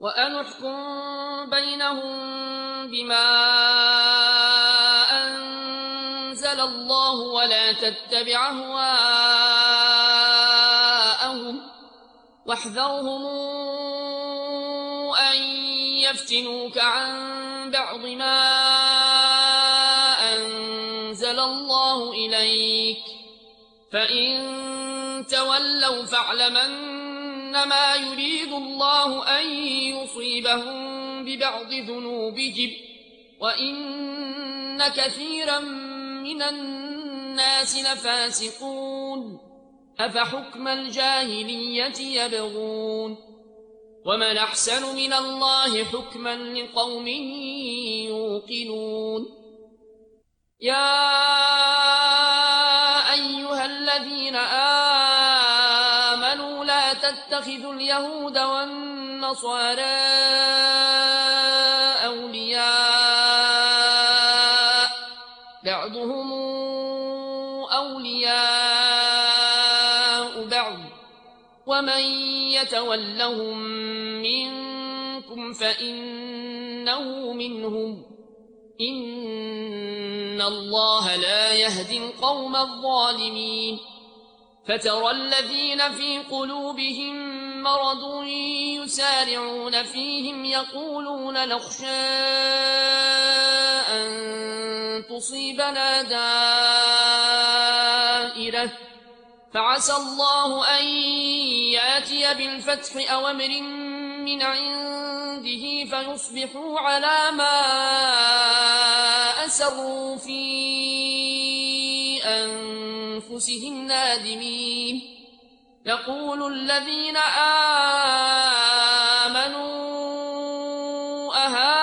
وأن احكم بينهم بما أنزل الله ولا تتبع أهواءهم واحذرهم أن يفتنوك عن بعض ما أنزل الله إليك فإن تولوا فاعلم أنما يريد الله أن يصيبهم ببعض ذنوبهم وإن كثيرا من الناس لفاسقون أفحكم الجاهلية يبغون ومن أحسن من الله حكما لقوم يوقنون يا أيها الذين آمنوا لا تتخذوا اليهود والنصارى أولياء بعضهم أولياء بعض ومن يتولهم منكم فإنه منهم إن الله لا يهدي القوم الظالمين فترى الذين في قلوبهم مرض يسارعون فيهم يقولون نخشى أن تصيبنا دائرة فعسى الله أن يأتي بالفتح أو أمر من عنده فيصبحوا على ما أسروا في أنفسهم نادمين يقول الذين آمنوا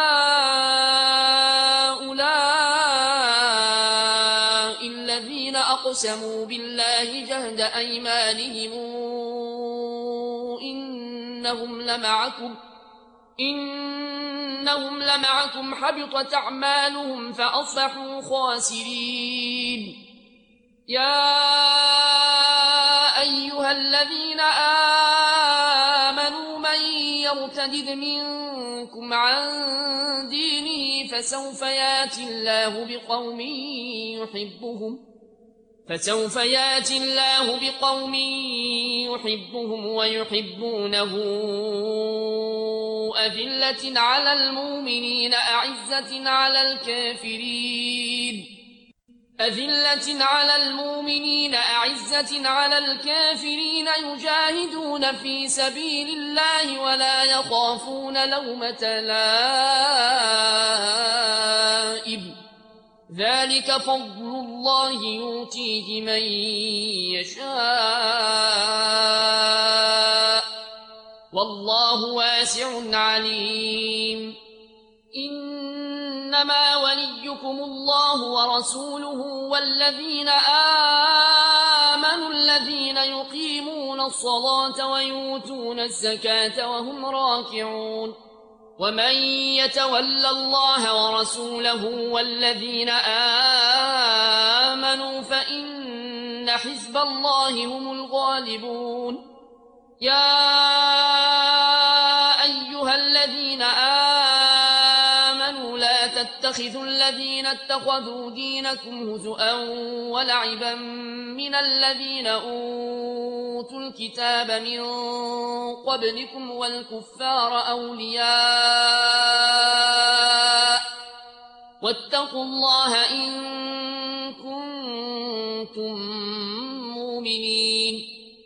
أهؤلاء الذين أقسموا بالله جهد أيمانهم إنهم لمعكم حبطت أعمالهم فأصبحوا خاسرين يا أيها الذين آمنوا من يرتد منكم عن دينه فسوف يأتي الله بقوم يحبهم ويحبونه أذلة على المؤمنين أعزة على الكافرين يجاهدون في سبيل الله ولا يخافون لومة لائم ذلك فضل الله يؤتيه من يشاء والله واسع عليم إنما وليكم الله ورسوله والذين آمنوا الذين يقيمون الصلاة ويؤتون الزكاة وهم راكعون ومن يتول الله ورسوله والذين آمنوا فإن حزب الله هم الغالبون يا أيها الذين آمنوا لا تتخذوا الذين اتخذوا دينكم هزؤا ولعبا من الذين أوتوا الكتاب من قبلكم والكفار أولياء واتقوا الله إن كنتم مؤمنين